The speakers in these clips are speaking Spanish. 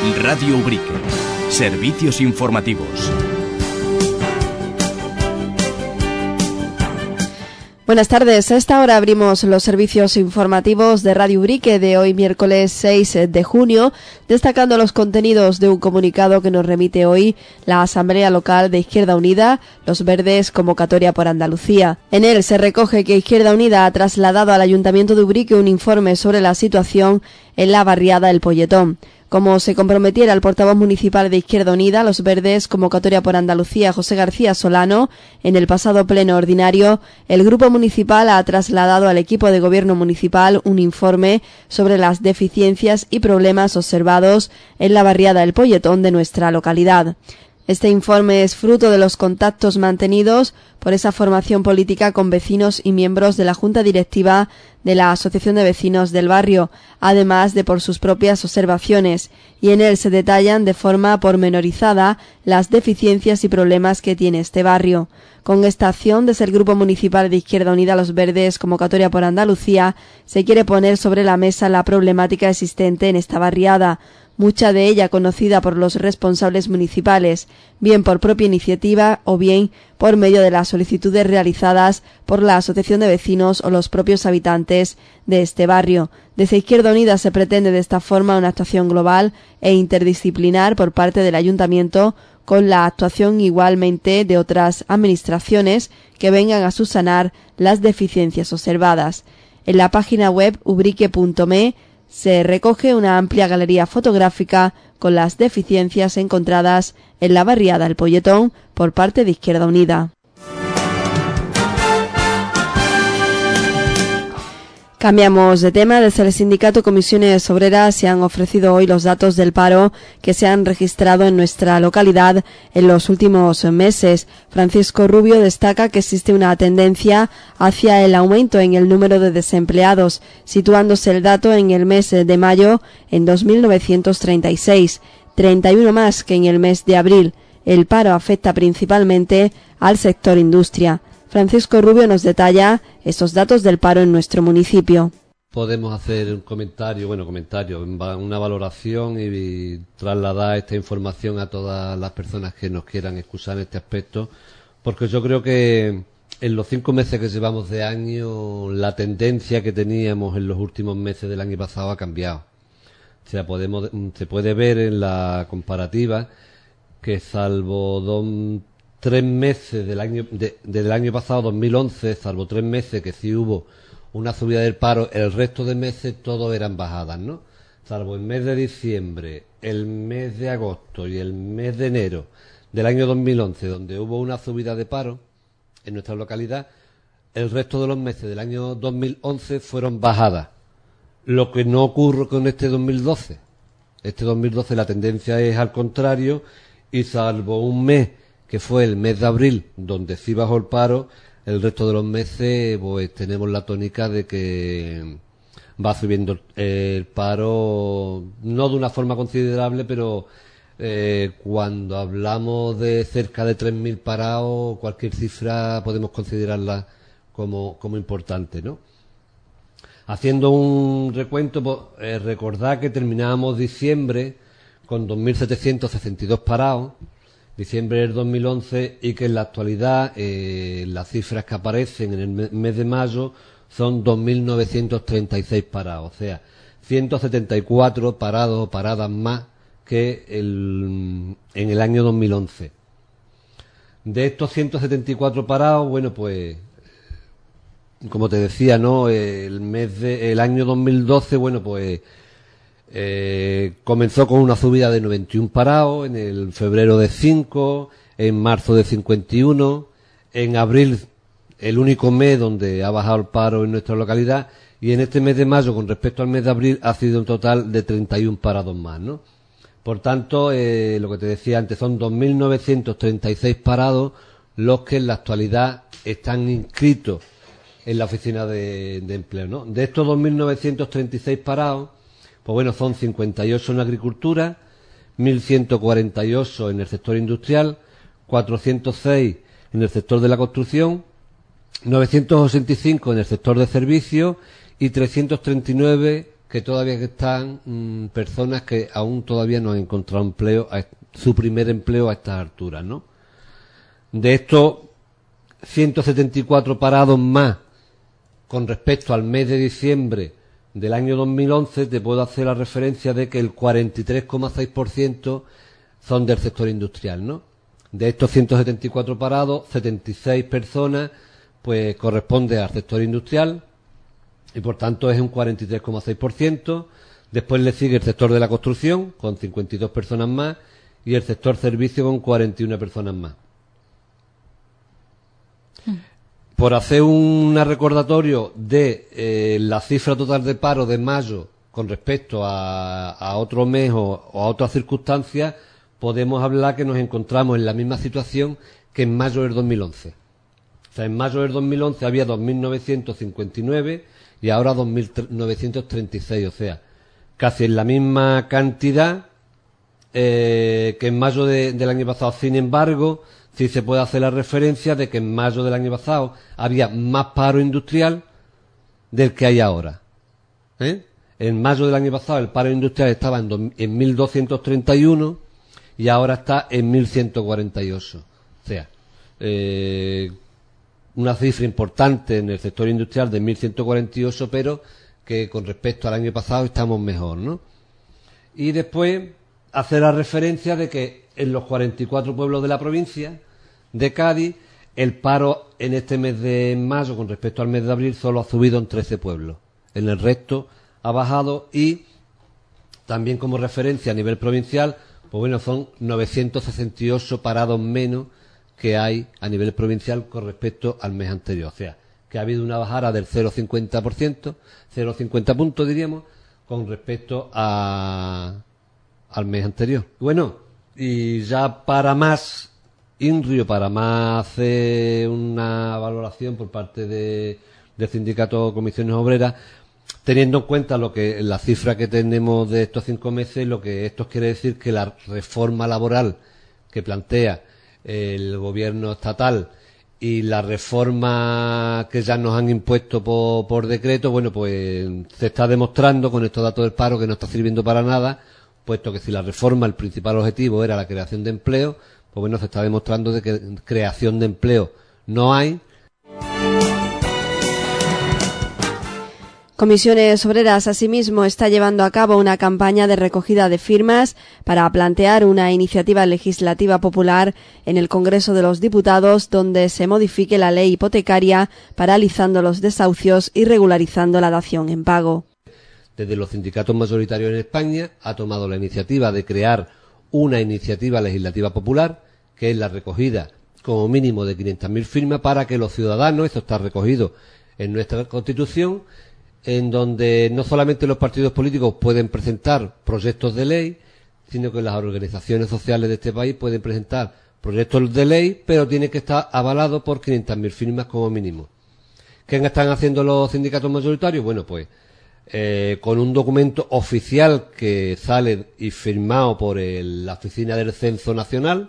Radio Ubrique. Servicios informativos. Buenas tardes. A esta hora abrimos los servicios informativos de Radio Ubrique de hoy, miércoles 6 de junio, destacando los contenidos de un comunicado que nos remite hoy la Asamblea Local de Izquierda Unida, Los Verdes, convocatoria por Andalucía. En él se recoge que Izquierda Unida ha trasladado al Ayuntamiento de Ubrique un informe sobre la situación en la barriada El Polletón. Como se comprometiera el portavoz municipal de Izquierda Unida, Los Verdes, convocatoria por Andalucía, José García Solano, en el pasado pleno ordinario, el grupo municipal ha trasladado al equipo de gobierno municipal un informe sobre las deficiencias y problemas observados en la barriada El Polletón de nuestra localidad. Este informe es fruto de los contactos mantenidos por esa formación política con vecinos y miembros de la Junta Directiva de la Asociación de Vecinos del Barrio, además de por sus propias observaciones, y en él se detallan de forma pormenorizada las deficiencias y problemas que tiene este barrio. Con esta acción desde el Grupo Municipal de Izquierda Unida Los Verdes, convocatoria por Andalucía, se quiere poner sobre la mesa la problemática existente en esta barriada, mucha de ella conocida por los responsables municipales, bien por propia iniciativa o bien por medio de las solicitudes realizadas por la Asociación de Vecinos o los propios habitantes de este barrio. Desde Izquierda Unida se pretende de esta forma una actuación global e interdisciplinar por parte del Ayuntamiento, con la actuación igualmente de otras administraciones que vengan a subsanar las deficiencias observadas. En la página web ubrique.me se recoge una amplia galería fotográfica con las deficiencias encontradas en la barriada El Polletón por parte de Izquierda Unida. Cambiamos de tema. Desde el sindicato Comisiones Obreras se han ofrecido hoy los datos del paro que se han registrado en nuestra localidad en los últimos meses. Francisco Rubio destaca que existe una tendencia hacia el aumento en el número de desempleados, situándose el dato en el mes de mayo en 2.936, 31 más que en el mes de abril. El paro afecta principalmente al sector industria. Francisco Rubio nos detalla estos datos del paro en nuestro municipio. Podemos hacer un comentario, una valoración y trasladar esta información a todas las personas que nos quieran excusar en este aspecto, porque yo creo que en los 5 meses que llevamos de año, la tendencia que teníamos en los últimos meses del año pasado ha cambiado. O sea, se puede ver en la comparativa que salvo 3 meses del año pasado, 2011, salvo 3 meses que sí hubo una subida del paro, el resto de meses todos eran bajadas, ¿no? Salvo el mes de diciembre, el mes de agosto y el mes de enero del año 2011, donde hubo una subida de paro en nuestra localidad, el resto de los meses del año 2011 fueron bajadas. Lo que no ocurre con este 2012. Este 2012 la tendencia es al contrario, y salvo un mes que fue el mes de abril, donde sí bajó el paro, el resto de los meses pues tenemos la tónica de que va subiendo el paro, no de una forma considerable, pero cuando hablamos de cerca de 3.000 parados, cualquier cifra podemos considerarla como importante, ¿no? Haciendo un recuento, pues, recordad que terminábamos diciembre con 2.762 parados, diciembre del 2011, y que en la actualidad las cifras que aparecen en el mes de mayo son 2.936 parados, o sea, 174 parados o paradas más que en el año 2011. De estos 174 parados, bueno, pues, como te decía, ¿no? El año 2012, bueno, pues, comenzó con una subida de 91 parados, en el febrero de 5, en marzo de 51, en abril, el único mes donde ha bajado el paro en nuestra localidad, y en este mes de mayo, con respecto al mes de abril, ha sido un total de 31 parados más, ¿no? Por tanto, lo que te decía antes, son 2.936 parados los que en la actualidad están inscritos en la oficina de empleo, ¿no? De estos 2.936 parados, pues bueno, son 58 en agricultura, 1.148 en el sector industrial, 406 en el sector de la construcción, 985 en el sector de servicios y 339 que todavía están personas que aún todavía no han encontrado empleo, su primer empleo a estas alturas, ¿no? De estos 174 parados más con respecto al mes de diciembre del año 2011, te puedo hacer la referencia de que el 43,6% son del sector industrial, ¿no? De estos 174 parados, 76 personas pues corresponde al sector industrial y por tanto es un 43,6%. Después le sigue el sector de la construcción con 52 personas más y el sector servicio con 41 personas más. Por hacer un recordatorio de la cifra total de paro de mayo con respecto a otro mes o a otras circunstancias, podemos hablar que nos encontramos en la misma situación que en mayo del 2011. O sea, en mayo del 2011 había 2.959 y ahora 2.936, o sea, casi en la misma cantidad que en mayo del año pasado. Sin embargo, sí se puede hacer la referencia de que en mayo del año pasado había más paro industrial del que hay ahora. En mayo del año pasado el paro industrial estaba en 1.231 y ahora está en 1.148. O sea, una cifra importante en el sector industrial de 1.148, pero que con respecto al año pasado estamos mejor, ¿no? Y después hacer la referencia de que en los 44 pueblos de la provincia de Cádiz, el paro en este mes de mayo con respecto al mes de abril solo ha subido en 13 pueblos. En el resto ha bajado y también como referencia a nivel provincial, pues bueno, son 968 parados menos que hay a nivel provincial con respecto al mes anterior. O sea, que ha habido una bajada del 0,50%, 0,50 puntos diríamos, con respecto al mes anterior. Bueno, y ya para más INRIO, para más hacer una valoración por parte del sindicato Comisiones Obreras, teniendo en cuenta la cifra que tenemos de estos 5 meses, lo que esto quiere decir que la reforma laboral que plantea el gobierno estatal y la reforma que ya nos han impuesto por decreto, bueno, pues se está demostrando con estos datos del paro que no está sirviendo para nada, puesto que si la reforma, el principal objetivo era la creación de empleo, pues bueno, se está demostrando de que creación de empleo no hay. Comisiones Obreras, asimismo, está llevando a cabo una campaña de recogida de firmas para plantear una iniciativa legislativa popular en el Congreso de los Diputados donde se modifique la ley hipotecaria, paralizando los desahucios y regularizando la dación en pago. Desde los sindicatos mayoritarios en España ha tomado la iniciativa de crear una iniciativa legislativa popular, que es la recogida como mínimo de 500.000 firmas para que los ciudadanos, esto está recogido en nuestra Constitución, en donde no solamente los partidos políticos pueden presentar proyectos de ley, sino que las organizaciones sociales de este país pueden presentar proyectos de ley, pero tiene que estar avalado por 500.000 firmas como mínimo. ¿Qué están haciendo los sindicatos mayoritarios? Bueno, pues con un documento oficial que sale y firmado por la Oficina del Censo Nacional,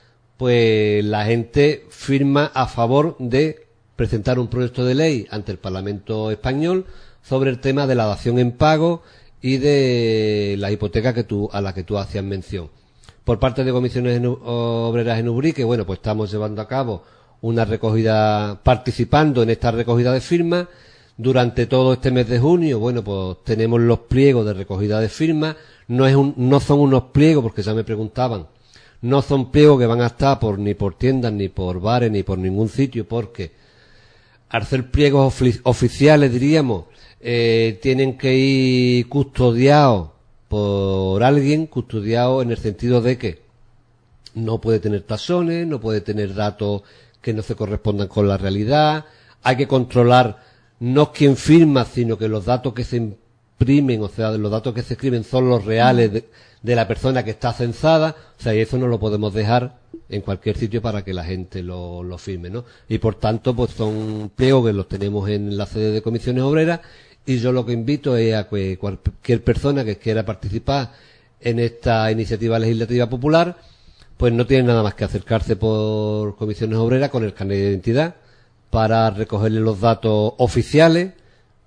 pues la gente firma a favor de presentar un proyecto de ley ante el Parlamento español sobre el tema de la dación en pago y de la hipoteca a la que tú hacías mención. Por parte de Comisiones Obreras en Ubrique, bueno, pues estamos llevando a cabo una recogida, participando en esta recogida de firmas. Durante todo este mes de junio, bueno, pues tenemos los pliegos de recogida de firmas. No son unos pliegos, porque ya me preguntaban, no son pliegos que van a estar ni por tiendas, ni por bares, ni por ningún sitio, porque al ser pliegos oficiales, diríamos, tienen que ir custodiados por alguien, custodiados en el sentido de que no puede tener tasones, no puede tener datos que no se correspondan con la realidad, hay que controlar no quién firma, sino que los datos que se imprimen, o sea, los datos que se escriben son los reales de la persona que está censada, o sea, y eso no lo podemos dejar en cualquier sitio para que la gente lo firme, ¿no? Y por tanto, pues son pliegos que los tenemos en la sede de Comisiones Obreras, y yo lo que invito es a que cualquier persona que quiera participar en esta iniciativa legislativa popular, pues no tiene nada más que acercarse por Comisiones Obreras con el carnet de identidad para recogerle los datos oficiales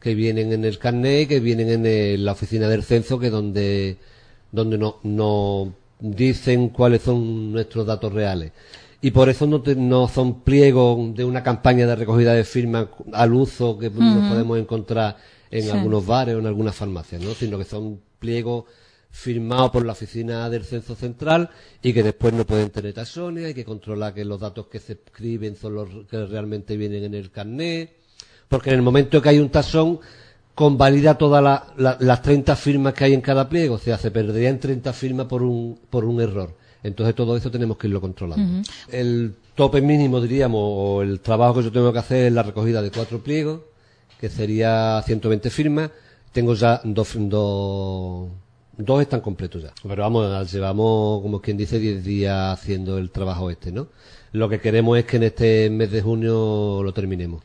que vienen en el carnet, que vienen en la oficina del censo, que donde no dicen cuáles son nuestros datos reales. Y por eso no son pliegos de una campaña de recogida de firmas al uso que nos podemos encontrar en algunos bares o en algunas farmacias, ¿no? Sino que son pliegos firmados por la oficina del censo central y que después no pueden tener tasones, hay que controlar que los datos que se escriben son los que realmente vienen en el carnet, porque en el momento que hay un tasón convalida todas las 30 firmas que hay en cada pliego, o sea, se perderían 30 firmas por un error. Entonces todo eso tenemos que irlo controlando. El tope mínimo, diríamos, o el trabajo que yo tengo que hacer es la recogida de 4 pliegos, que sería 120 firmas. Tengo ya dos están completos ya. Pero vamos, llevamos, como quien dice, 10 días haciendo el trabajo ¿no? Lo que queremos es que en este mes de junio lo terminemos.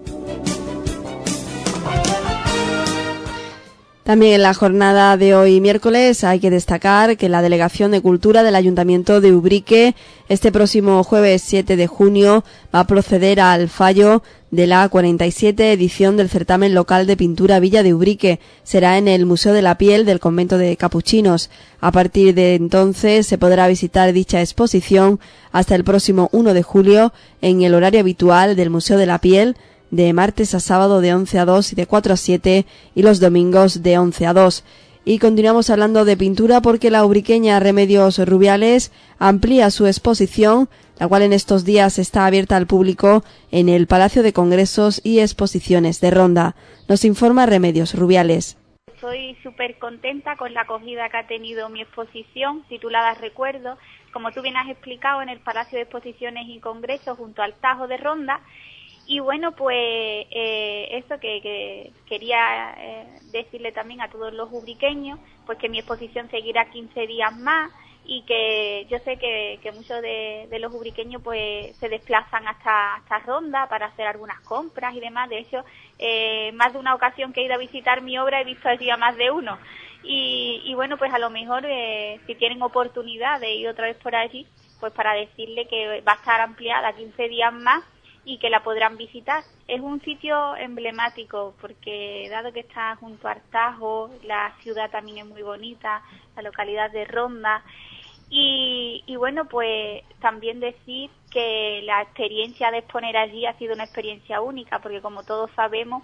También en la jornada de hoy miércoles hay que destacar que la Delegación de Cultura del Ayuntamiento de Ubrique este próximo jueves 7 de junio va a proceder al fallo de la 47 edición del certamen local de pintura Villa de Ubrique. Será en el Museo de la Piel del Convento de Capuchinos. A partir de entonces se podrá visitar dicha exposición hasta el próximo 1 de julio en el horario habitual del Museo de la Piel, de martes a sábado de 11 a 2 y de 4 a 7 y los domingos de 11 a 2. Y continuamos hablando de pintura porque la ubriqueña Remedios Rubiales amplía su exposición, la cual en estos días está abierta al público en el Palacio de Congresos y Exposiciones de Ronda. Nos informa Remedios Rubiales. Estoy súper contenta con la acogida que ha tenido mi exposición titulada Recuerdos, como tú bien has explicado, en el Palacio de Exposiciones y Congresos junto al Tajo de Ronda. Y bueno, pues eso que quería decirle también a todos los ubriqueños, pues que mi exposición seguirá 15 días más y que yo sé que muchos de los ubriqueños pues se desplazan hasta Ronda para hacer algunas compras y demás. De hecho, más de una ocasión que he ido a visitar mi obra he visto allí a más de uno. Y bueno, pues a lo mejor si tienen oportunidad de ir otra vez por allí, pues para decirle que va a estar ampliada 15 días más y que la podrán visitar. Es un sitio emblemático porque dado que está junto al Tajo, la ciudad también es muy bonita, la localidad de Ronda, y bueno, pues también decir que la experiencia de exponer allí ha sido una experiencia única, porque como todos sabemos,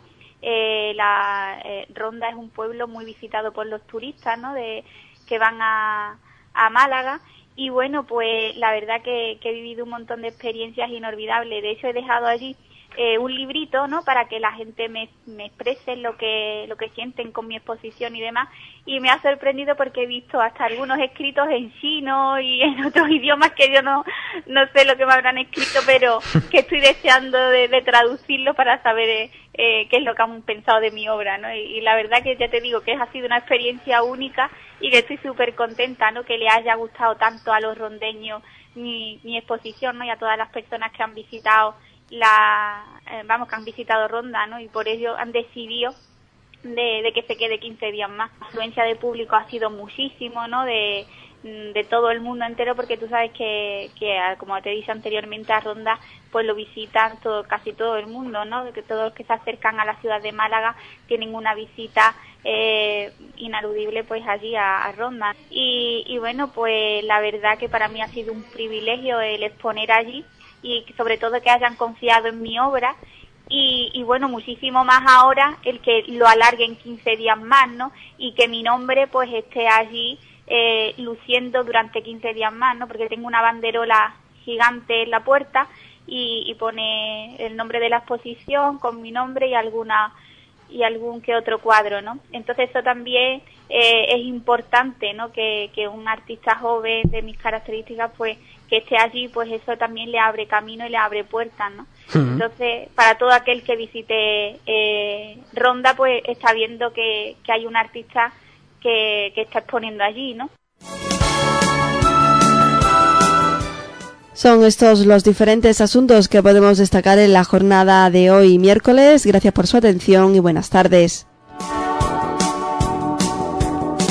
Ronda es un pueblo muy visitado por los turistas, ¿no? Que van a Málaga. Y bueno, pues la verdad que he vivido un montón de experiencias inolvidables. De hecho, he dejado allí un librito, ¿no? Para que la gente me exprese lo que sienten con mi exposición y demás. Y me ha sorprendido porque he visto hasta algunos escritos en chino y en otros idiomas que yo no sé lo que me habrán escrito, pero que estoy deseando de traducirlo para saber qué es lo que han pensado de mi obra, ¿no? Y la verdad que ya te digo que ha sido una experiencia única y que estoy súper contenta, ¿no? Que le haya gustado tanto a los rondeños mi exposición, ¿no? Y a todas las personas que han visitado que han visitado Ronda, ¿no? Y por ello han decidido de que se quede 15 días más. La afluencia de público ha sido muchísimo, ¿no? De todo el mundo entero, porque tú sabes que como te he dicho anteriormente, a Ronda pues lo visitan casi todo el mundo, ¿no? Que todos los que se acercan a la ciudad de Málaga tienen una visita ineludible pues allí a Ronda. Y bueno, pues la verdad que para mí ha sido un privilegio el exponer allí y sobre todo que hayan confiado en mi obra. Y bueno, muchísimo más ahora el que lo alarguen 15 días más, ¿no? Y que mi nombre pues esté allí luciendo durante 15 días más, ¿no? Porque tengo una banderola gigante en la puerta y pone el nombre de la exposición con mi nombre y algún que otro cuadro, ¿no? Entonces eso también es importante, ¿no? Que un artista joven de mis características pues que esté allí, pues eso también le abre camino y le abre puertas, ¿no? Entonces, para todo aquel que visite Ronda, pues está viendo que hay un artista que está exponiendo allí, ¿no? Son estos los diferentes asuntos que podemos destacar en la jornada de hoy miércoles. Gracias por su atención y buenas tardes.